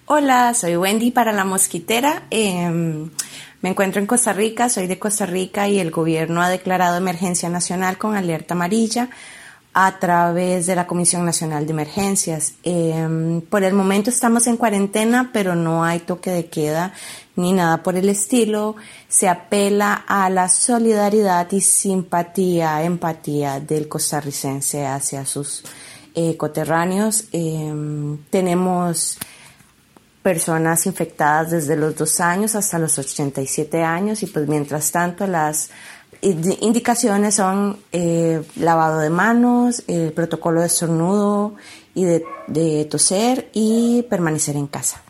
Hola, soy Wendy para La Mosquitera. Me encuentro en Costa Rica, soy de Costa Rica y el gobierno ha declarado emergencia nacional con alerta amarilla a través de la Comisión Nacional de Emergencias. Por el momento estamos en cuarentena, pero no hay toque de queda ni nada por el estilo. Se apela a la solidaridad y simpatía, empatía del costarricense hacia sus coterráneos. Tenemos personas infectadas desde los 2 años hasta los 87 años y pues mientras tanto las indicaciones son lavado de manos, el protocolo de estornudo y de toser y permanecer en casa.